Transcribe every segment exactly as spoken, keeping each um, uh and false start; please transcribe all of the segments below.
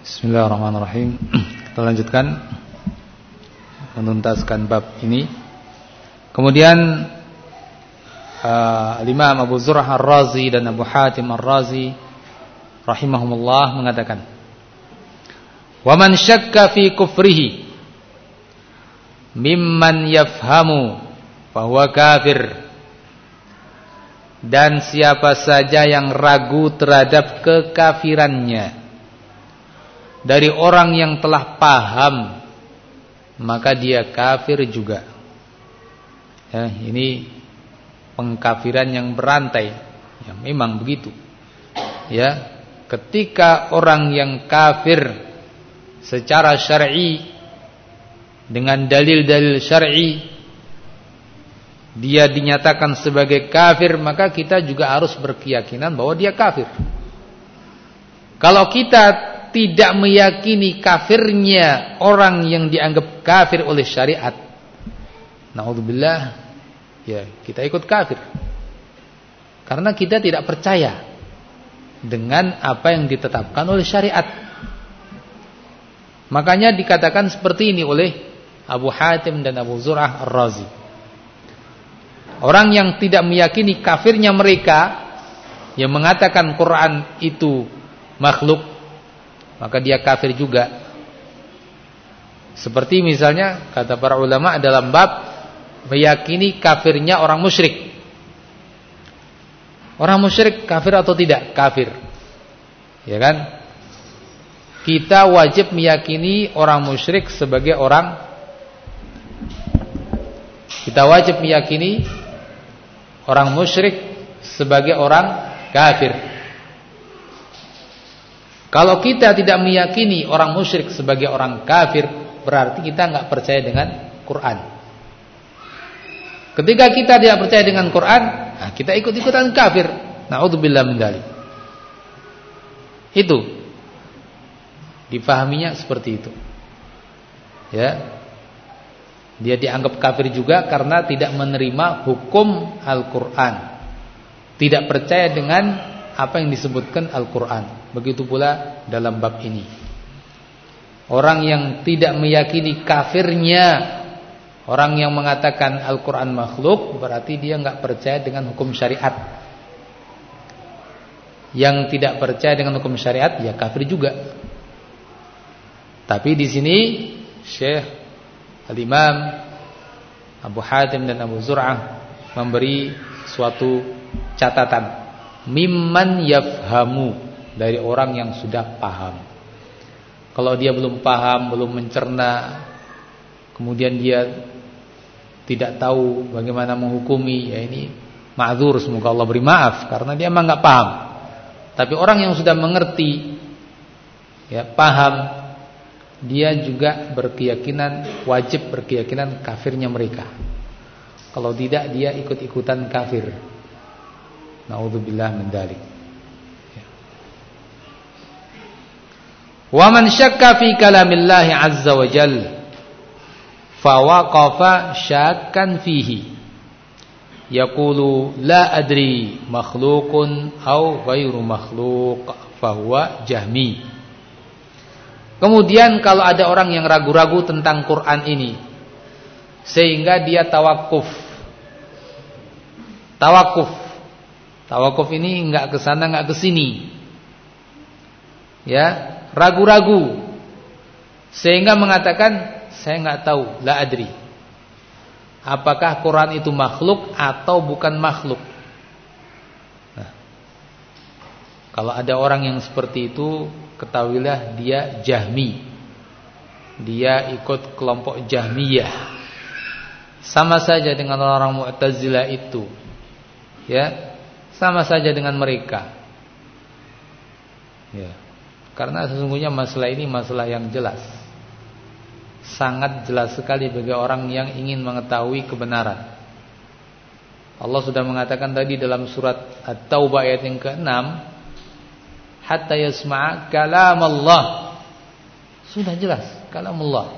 Bismillahirrahmanirrahim. Kita lanjutkan menuntaskan bab ini. Kemudian uh, Imam Abu Zur'ah Ar-Razi dan Abu Hatim Ar-Razi rahimahumullah mengatakan, "Wa man syakka fi kufrihi mimman yafhamu fahuwa kafir." Dan siapa saja yang ragu terhadap kekafirannya dari orang yang telah paham, maka dia kafir juga. Ya, ini pengkafiran yang berantai. Ya, memang begitu. Ya, ketika orang yang kafir secara syar'i dengan dalil-dalil syar'i dia dinyatakan sebagai kafir, maka kita juga harus berkeyakinan bahwa dia kafir. Kalau kita tidak meyakini kafirnya orang yang dianggap kafir oleh syariat, naudzubillah, ya kita ikut kafir. Karena kita tidak percaya dengan apa yang ditetapkan oleh syariat. Makanya dikatakan seperti ini oleh Abu Hatim dan Abu Zur'ah Ar-Razi. Orang yang tidak meyakini kafirnya mereka yang mengatakan Quran itu makhluk, maka dia kafir juga. Seperti misalnya kata para ulama dalam bab meyakini kafirnya orang musyrik. Orang musyrik kafir atau tidak? Kafir. Ya kan? Kita wajib meyakini orang musyrik sebagai orang Kita wajib meyakini orang musyrik sebagai orang kafir. Kalau kita tidak meyakini orang musyrik sebagai orang kafir, berarti kita enggak percaya dengan Quran. Ketika kita tidak percaya dengan Quran, nah kita ikut-ikutan kafir. Na'udzubillah min dzalik. Itu difahaminya seperti itu. Ya. Dia dianggap kafir juga karena tidak menerima hukum Al-Quran, tidak percaya dengan apa yang disebutkan Al-Quran. Begitu pula dalam bab ini. Orang yang tidak meyakini kafirnya orang yang mengatakan Al-Quran makhluk, berarti dia enggak percaya dengan hukum syariat. Yang tidak percaya dengan hukum syariat, ya kafir juga. Tapi di sini Syekh Al-Imam Abu Hatim dan Abu Zur'ah memberi suatu catatan, mimman yafhamu, dari orang yang sudah paham. Kalau dia belum paham, belum mencerna, kemudian dia tidak tahu bagaimana menghukumi, ya ini ma'dzur, semoga Allah beri maaf karena dia memang enggak paham. Tapi orang yang sudah mengerti, ya paham, dia juga berkeyakinan, wajib berkeyakinan kafirnya mereka. Kalau tidak, dia ikut-ikutan kafir. Na'udzubillah min dzalik. Wa man syakka fi kalamillahi azza wa jalla fa waqafa syakkan fihi yaqulu la adri makhluqun aw ghairu makhluq fa huwa jahmi. Kemudian kalau ada orang yang ragu-ragu tentang Quran ini sehingga dia tawakuf. Tawakuf. Tawakuf ini enggak ke sana enggak ke sini. Ya, ragu-ragu sehingga mengatakan saya enggak tahu, la adri. Apakah Quran itu makhluk atau bukan makhluk? Nah, kalau ada orang yang seperti itu, ketahuilah dia Jahmi. Dia ikut kelompok Jahmiyah. Sama saja dengan orang Mu'tazilah itu. Ya, sama saja dengan mereka. Ya. Karena sesungguhnya masalah ini masalah yang jelas. Sangat jelas sekali bagi orang yang ingin mengetahui kebenaran. Allah sudah mengatakan tadi dalam surat At-Taubah ayat yang keenam, hatta yasma'a kalam Allah. Sudah jelas kalam Allah.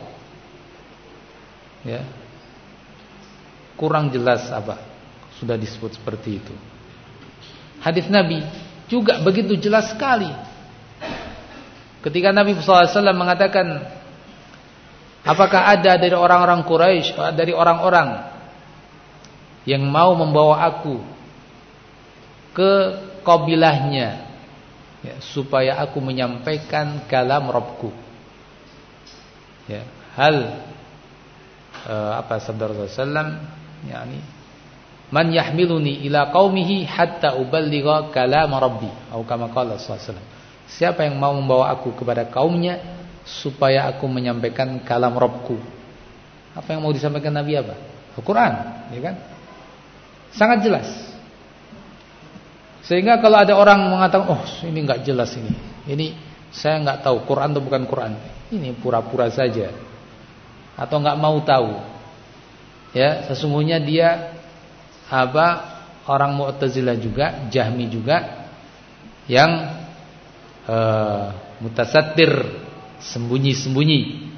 Ya. Kurang jelas apa? Sudah disebut seperti itu. Hadis Nabi juga begitu jelas sekali. Ketika Nabi sallallahu alaihi wasallam mengatakan, apakah ada dari orang-orang Quraisy, dari orang-orang yang mau membawa aku ke kabilahnya, ya, supaya aku menyampaikan kalam Rabbku. Ya, hal uh, apa sabda Rasulullah sallallahu alaihi wasallam, yakni man yahmiluni ila qaumihi hatta uballigha kalam Rabbi, atau kama qala sallallahu alaihi wasallam. Siapa yang mau membawa aku kepada kaumnya supaya aku menyampaikan kalam Rabbku. Apa yang mau disampaikan Nabi apa? Al-Quran, ya kan? Sangat jelas. Sehingga kalau ada orang mengatakan, oh ini nggak jelas ini, ini saya nggak tahu Quran atau bukan Quran, ini pura-pura saja, atau nggak mau tahu, ya sesungguhnya dia apa orang Mu'tazilah juga, Jahmi juga, yang uh, mutasattir, sembunyi-sembunyi.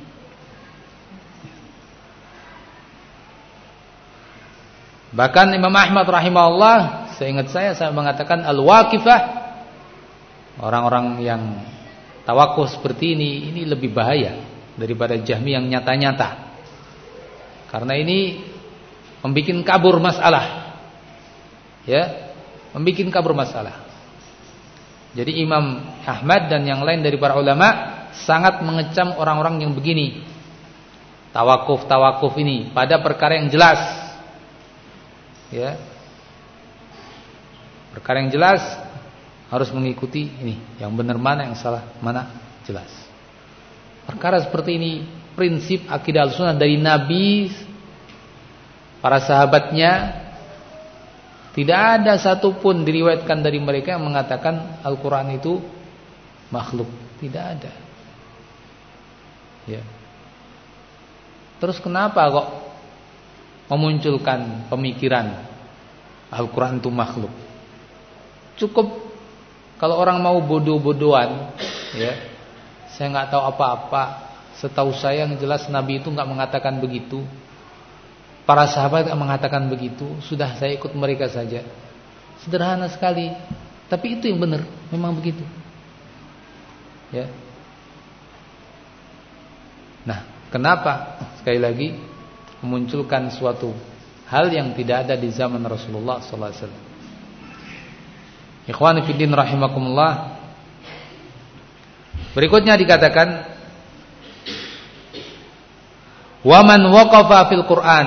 Bahkan Imam Ahmad rahimahullah, seingat saya saya mengatakan al-waqifah, orang-orang yang tawakuf seperti ini ini lebih bahaya daripada Jahmi yang nyata-nyata. Karena ini membikin kabur masalah. Ya, membikin kabur masalah. Jadi Imam Ahmad dan yang lain dari para ulama sangat mengecam orang-orang yang begini. Tawakuf-tawakuf ini pada perkara yang jelas. Ya. Perkara yang jelas harus mengikuti ini, yang benar mana, yang salah mana, jelas. Perkara seperti ini prinsip akidah Ahlussunnah dari Nabi, para sahabatnya, tidak ada satupun diriwayatkan dari mereka yang mengatakan Al-Quran itu makhluk. Tidak ada. Ya. Terus kenapa kok memunculkan pemikiran Al-Quran itu makhluk? Cukup kalau orang mau bodoh-bodohan, ya, saya nggak tahu apa-apa. Setahu saya yang jelas Nabi itu nggak mengatakan begitu. Para sahabat nggak mengatakan begitu. Sudah saya ikut mereka saja. Sederhana sekali. Tapi itu yang benar, memang begitu. Ya. Nah, kenapa sekali lagi memunculkan suatu hal yang tidak ada di zaman Rasulullah sallallahu alaihi wasallam? Ikhwani fiddin rahimakumullah. Berikutnya dikatakan, wa man waqafa fil Qur'an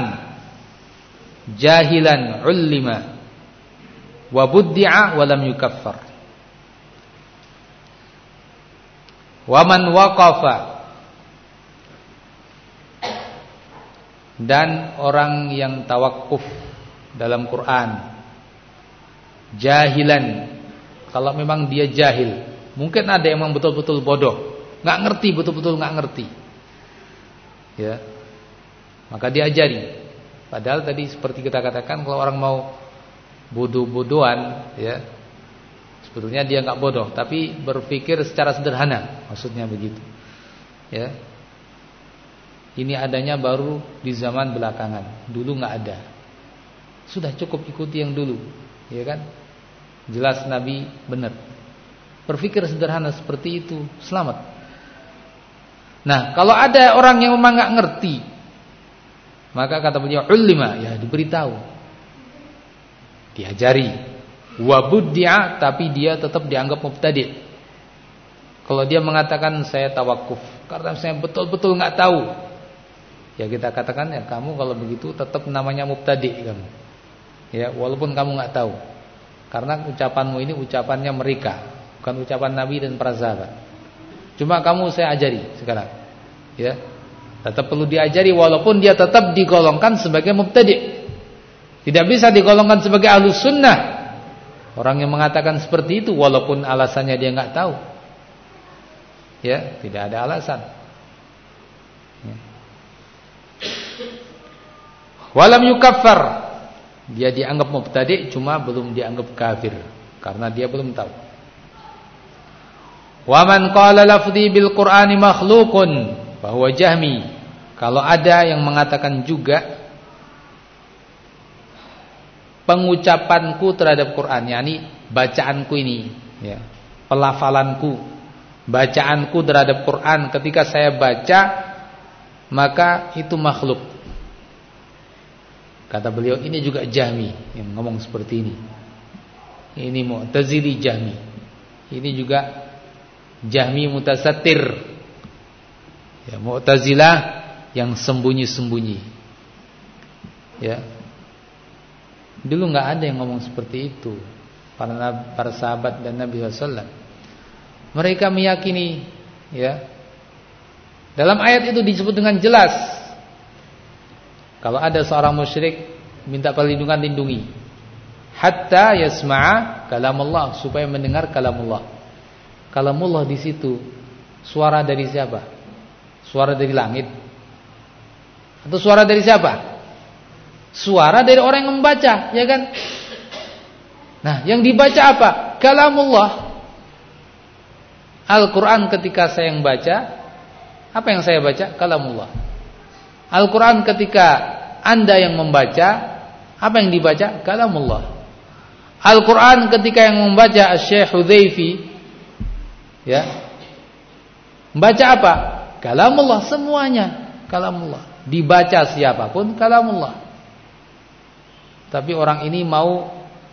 jahilan ullima wa buddi'a wa lam yukaffar. Wa man waqafa, dan orang yang tawakuf dalam Quran jahilan, kalau memang dia jahil, mungkin ada yang memang betul-betul bodoh, nggak ngerti, betul-betul nggak ngerti, ya, maka diajari. Padahal tadi seperti kita katakan, kalau orang mau bodoh-bodohan, ya, sebetulnya dia nggak bodoh, tapi berpikir secara sederhana, maksudnya begitu, ya. Ini adanya baru di zaman belakangan, dulu nggak ada. Sudah cukup ikuti yang dulu, ya kan? Jelas Nabi benar. Berpikir sederhana seperti itu, selamat. Nah, kalau ada orang yang memang nggak ngerti, maka kata beliau ulima, ya diberitahu, diajari. Wabuddi'a, tapi dia tetap dianggap mubtadi'. Kalau dia mengatakan saya tawakuf karena saya betul-betul nggak tahu, ya kita katakan, ya kamu kalau begitu tetap namanya mubtadi' kamu. Ya, walaupun kamu nggak tahu. Karena ucapanmu ini ucapannya mereka, bukan ucapan Nabi dan para sahabat. Cuma kamu saya ajari sekarang. Ya. Tetap perlu diajari walaupun dia tetap digolongkan sebagai mubtadi'. Tidak bisa digolongkan sebagai ahlus sunnah. Orang yang mengatakan seperti itu walaupun alasannya dia nggak tahu. Ya, tidak ada alasan. Ya. Walam yukaffar, dia dianggap mubtadi' cuma belum dianggap kafir karena dia belum tahu. Wa man qala lafzi bil Qur'ani makhluqun bahwa Jahmi, kalau ada yang mengatakan juga pengucapanku terhadap Quran, yakni bacaanku ini, ya, pelafalanku bacaanku terhadap Quran ketika saya baca maka itu makhluk. Kata beliau, ini juga Jahmi yang ngomong seperti ini. Ini Mu'tazili Jahmi. Ini juga Jahmi mutasatir. Ya, Mu'tazilah yang sembunyi-sembunyi. Ya. Dulu nggak ada yang ngomong seperti itu. Para para sahabat dan Nabi sallallahu alaihi wasallam. Mereka meyakini, ya. Dalam ayat itu disebut dengan jelas, kalau ada seorang musyrik minta perlindungan, lindungi. Hatta yasma'a kalamullah, supaya mendengar kalamullah. Kalamullah di situ suara dari siapa? Suara dari langit? Atau suara dari siapa? Suara dari orang yang membaca, ya kan? Nah, yang dibaca apa? Kalamullah. Al-Quran ketika saya yang baca, apa yang saya baca? Kalamullah. Al-Quran ketika Anda yang membaca, apa yang dibaca? Kalamullah. Al-Quran ketika yang membaca Syekh Hudzaifi, ya, membaca apa? Kalamullah, semuanya kalamullah. Dibaca siapapun kalamullah. Tapi orang ini mau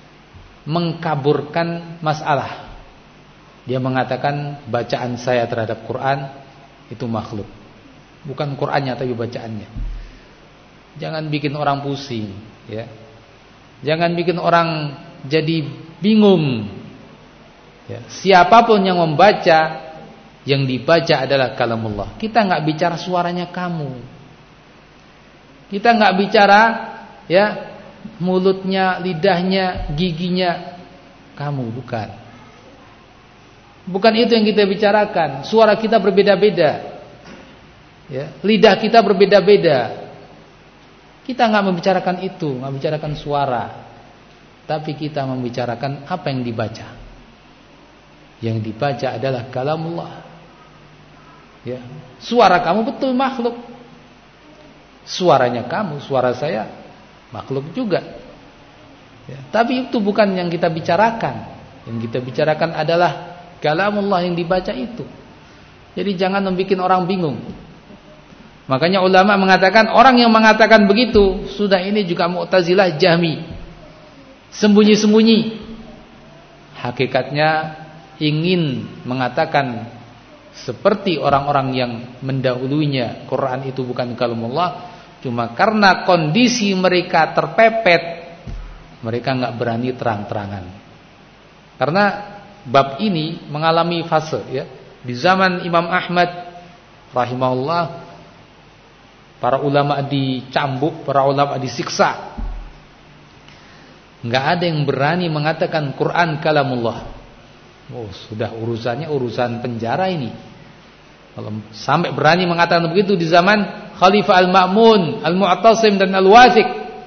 mengkaburkan masalah. Dia mengatakan bacaan saya terhadap Quran itu makhluk. Bukan Qurannya tapi bacaannya. Jangan bikin orang pusing, ya. Jangan bikin orang jadi bingung. Ya. Siapapun yang membaca, yang dibaca adalah kalamullah. Kita enggak bicara suaranya kamu. Kita enggak bicara, ya, mulutnya, lidahnya, giginya kamu, bukan. Bukan itu yang kita bicarakan. Suara kita berbeda-beda, ya. Lidah kita berbeda-beda. Kita enggak membicarakan itu, enggak membicarakan suara. Tapi kita membicarakan apa yang dibaca. Yang dibaca adalah kalamullah. Ya. Suara kamu betul makhluk. Suaranya kamu, suara saya makhluk juga. Ya. Tapi itu bukan yang kita bicarakan. Yang kita bicarakan adalah kalamullah yang dibaca itu. Jadi jangan membuat orang bingung. Makanya ulama mengatakan orang yang mengatakan begitu sudah ini juga Mu'tazilah Jahmi. Sembunyi-sembunyi. Hakikatnya ingin mengatakan seperti orang-orang yang mendahulunya, Quran itu bukan kalamullah, cuma karena kondisi mereka terpepet, mereka enggak berani terang-terangan. Karena bab ini mengalami fase, ya. Di zaman Imam Ahmad rahimahullah, para ulama dicambuk, para ulama disiksa. Enggak ada yang berani mengatakan Quran kalamullah. Oh, sudah urusannya urusan penjara ini. Kalau sampai berani mengatakan begitu di zaman Khalifah Al-Ma'mun, Al-Mu'tasim dan Al-Wathiq.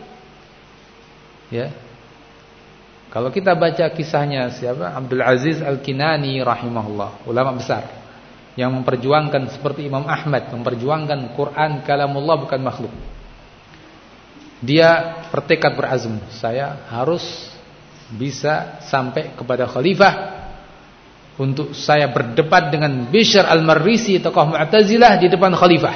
Ya. Kalau kita baca kisahnya siapa? Abdul Aziz Al-Kinani rahimahullah, ulama besar yang memperjuangkan seperti Imam Ahmad, memperjuangkan Quran kalamullah bukan makhluk. Dia bertekad berazam, saya harus bisa sampai kepada khalifah untuk saya berdebat dengan Bishr Al-Marrisi, tokoh Mu'tazilah, di depan khalifah.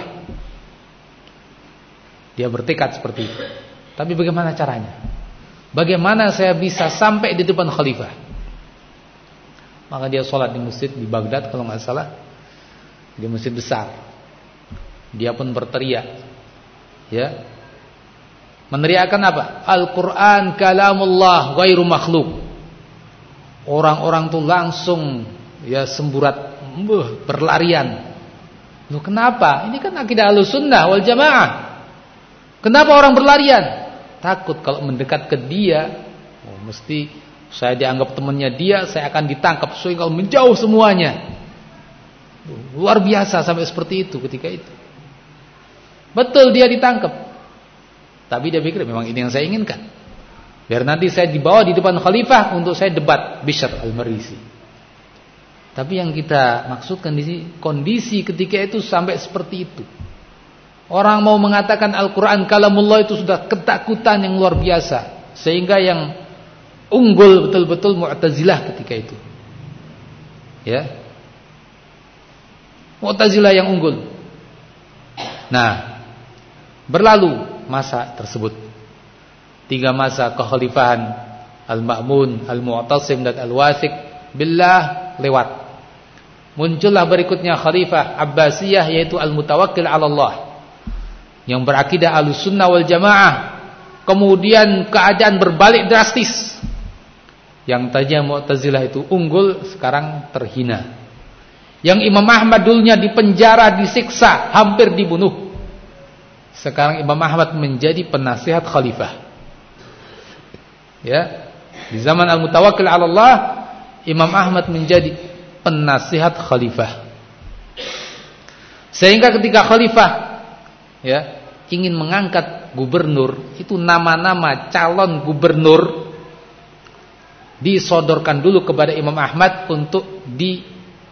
Dia bertekad seperti itu. Tapi bagaimana caranya? Bagaimana saya bisa sampai di depan khalifah? Maka dia sholat di masjid di Baghdad kalau nggak salah, di masjid besar. Dia pun berteriak, ya, meneriakkan apa? Al-Quran kalamullah ghairu makhluk. Orang-orang tuh langsung, ya, semburat, berlarian. Loh, kenapa? Ini kan akidah Ahlussunnah wal Jamaah. Kenapa orang berlarian? Takut kalau mendekat ke dia, oh, mesti saya dianggap temannya dia, saya akan ditangkap, sehingga menjauh semuanya. Luar biasa sampai seperti itu ketika itu. Betul dia ditangkap. Tapi dia pikir memang ini yang saya inginkan. Biar nanti saya dibawa di depan khalifah untuk saya debat Bishr Al-Marrisi. Tapi yang kita maksudkan di sini kondisi ketika itu sampai seperti itu. Orang mau mengatakan Al-Quran kalamullah itu sudah ketakutan yang luar biasa, sehingga yang unggul betul-betul Mu'tazilah ketika itu. Ya. Mu'tazilah yang unggul. Nah, berlalu masa tersebut. Tiga masa kekhalifahan Al-Ma'mun, Al-Mu'tasim dan Al-Wathiq billah lewat. Muncullah berikutnya Khalifah Abbasiyah, yaitu Al-Mutawakkil 'ala Allah, yang berakidah Ahlussunnah wal Jamaah. Kemudian keadaan berbalik drastis. Yang tadinya Mu'tazilah itu unggul, sekarang terhina. Yang Imam Ahmad dulunya dipenjara, disiksa, hampir dibunuh, sekarang Imam Ahmad menjadi penasihat khalifah. Ya, di zaman Al-Mutawakkil 'ala Allah, Imam Ahmad menjadi penasihat khalifah. Sehingga ketika khalifah ya ingin mengangkat gubernur, itu nama-nama calon gubernur disodorkan dulu kepada Imam Ahmad untuk di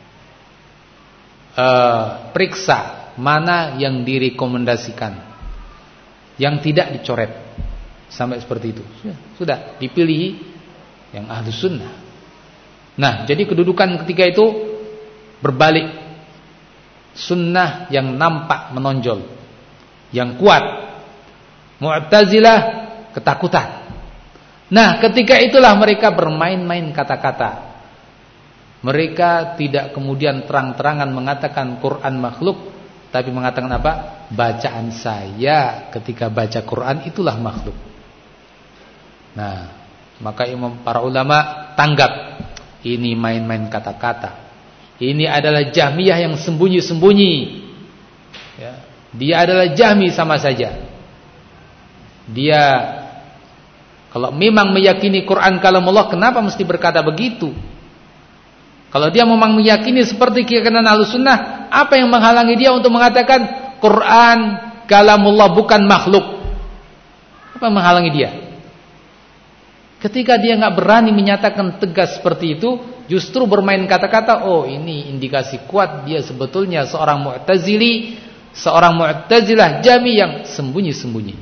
uh, periksa mana yang direkomendasikan, yang tidak dicoret, sampai seperti itu. Sudah, sudah dipilih yang Ahlus Sunnah. Nah, jadi kedudukan ketika itu berbalik. Sunnah yang nampak menonjol, yang kuat. Mu'tazilah ketakutan. Nah, ketika itulah mereka bermain-main kata-kata. Mereka tidak kemudian terang-terangan mengatakan Quran makhluk, tapi mengatakan apa? Bacaan saya ketika baca Quran itulah makhluk. Nah, maka imam para ulama tanggap, ini main-main kata-kata. Ini adalah Jahmiyah yang sembunyi-sembunyi. Ya, dia adalah Jahmi sama saja. Dia kalau memang meyakini Quran kalamullah, kenapa mesti berkata begitu? Kalau dia memang meyakini seperti keyakinan Ahlussunnah, apa yang menghalangi dia untuk mengatakan Quran kalamullah bukan makhluk? Apa yang menghalangi dia? Ketika dia nggak berani menyatakan tegas seperti itu, justru bermain kata-kata, oh ini indikasi kuat dia sebetulnya seorang Mu'tazili, seorang Mu'tazilah Jahmi yang sembunyi-sembunyi.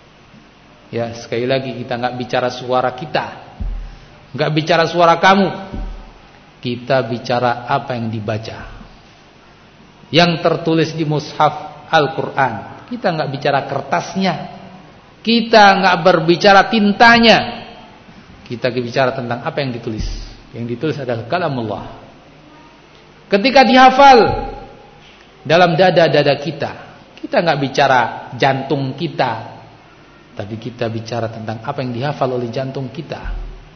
Ya, sekali lagi kita nggak bicara suara kita, nggak bicara suara kamu. Kita bicara apa yang dibaca, yang tertulis di mushaf Al-Quran. Kita nggak bicara kertasnya, kita nggak berbicara tintanya, kita bicara tentang apa yang ditulis. Yang ditulis adalah kalamullah. Ketika dihafal dalam dada-dada kita, kita nggak bicara jantung kita, tapi kita bicara tentang apa yang dihafal oleh jantung kita.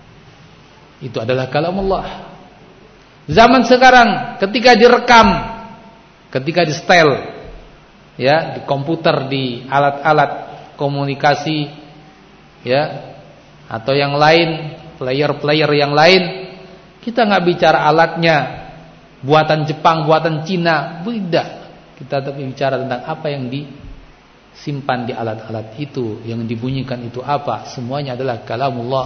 Itu adalah kalamullah. Zaman sekarang ketika direkam, ketika di setel, ya, di komputer, di alat-alat komunikasi, ya, atau yang lain, player-player yang lain, kita nggak bicara alatnya buatan Jepang, buatan Cina, beda. Kita tapi bicara tentang apa yang disimpan di alat-alat itu, yang dibunyikan itu apa. Semuanya adalah kalamullah.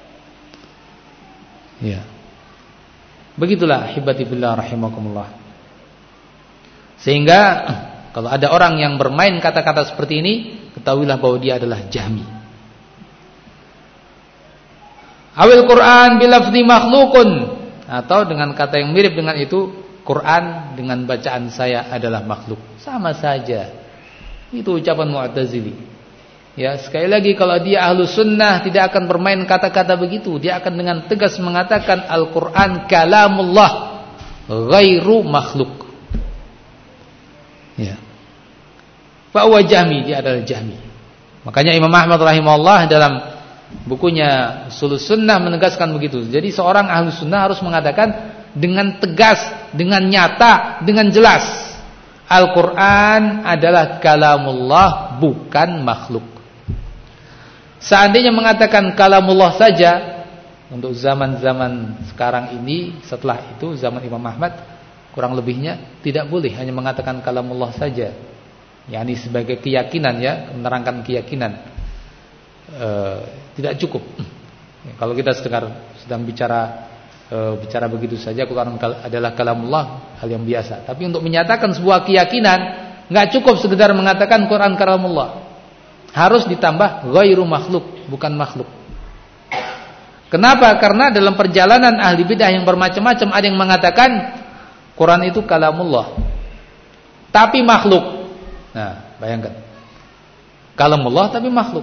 Ya. Begitulah hibati billah rahimakumullah. Sehingga kalau ada orang yang bermain kata-kata seperti ini, ketahuilah bahwa dia adalah Jahmi. Awil Quran bilafzi makhlukun, atau dengan kata yang mirip dengan itu, Quran dengan bacaan saya adalah makhluk. Sama saja. Itu ucapan Mu'tazili. Ya, sekali lagi kalau dia Ahlus Sunnah tidak akan bermain kata-kata begitu. Dia akan dengan tegas mengatakan Al-Quran kalamullah ghairu makhluk. Ya. Fa huwa Jahmi, dia adalah Jahmi. Makanya Imam Ahmad rahimahullah dalam bukunya Ushulus Sunnah menegaskan begitu. Jadi seorang Ahlus Sunnah harus mengatakan dengan tegas, dengan nyata, dengan jelas, Al-Quran adalah kalamullah, bukan makhluk. Seandainya mengatakan kalamullah saja untuk zaman-zaman sekarang ini, setelah itu zaman Imam Ahmad, kurang lebihnya tidak boleh hanya mengatakan kalamullah saja, yakni sebagai keyakinan, ya, menerangkan keyakinan. E, tidak cukup. Kalau kita sedang sedang bicara e, bicara begitu saja, Quran adalah kalamullah, hal yang biasa. Tapi untuk menyatakan sebuah keyakinan, nggak cukup sekedar mengatakan Quran kalamullah. Harus ditambah ghairu makhluk, bukan makhluk. Kenapa? Karena dalam perjalanan ahli bidah yang bermacam-macam, ada yang mengatakan Quran itu kalamullah, tapi makhluk. Nah, bayangkan. Kalamullah tapi makhluk.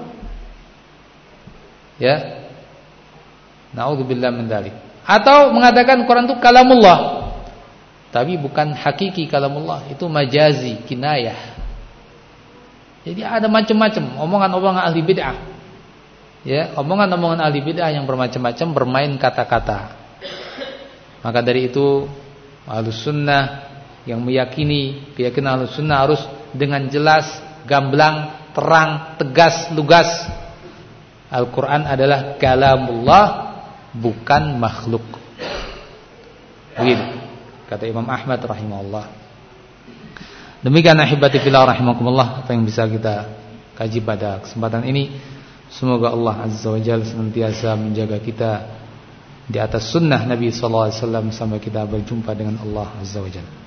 Ya. Na'udzubillah min dzalik. Atau mengatakan Quran itu kalamullah tapi bukan hakiki kalamullah, itu majazi, kinayah. Jadi ada macam-macam omongan-omongan ahli bid'ah. Ya, omongan-omongan ahli bid'ah yang bermacam-macam, bermain kata-kata. Maka dari itu Ahlus Sunnah yang meyakini, keyakinan Ahlus Sunnah harus dengan jelas, gamblang, terang, tegas, lugas. Al-Quran adalah kalamullah, bukan makhluk. Begitu kata Imam Ahmad rahimahullah. Demikian ahibati fillah rahimakumullah apa yang bisa kita kaji pada kesempatan ini. Semoga Allah Azza wa Jalla senantiasa menjaga kita di atas sunnah Nabi sallallahu alaihi wasallam sampai kita berjumpa dengan Allah Azza wa Jalla.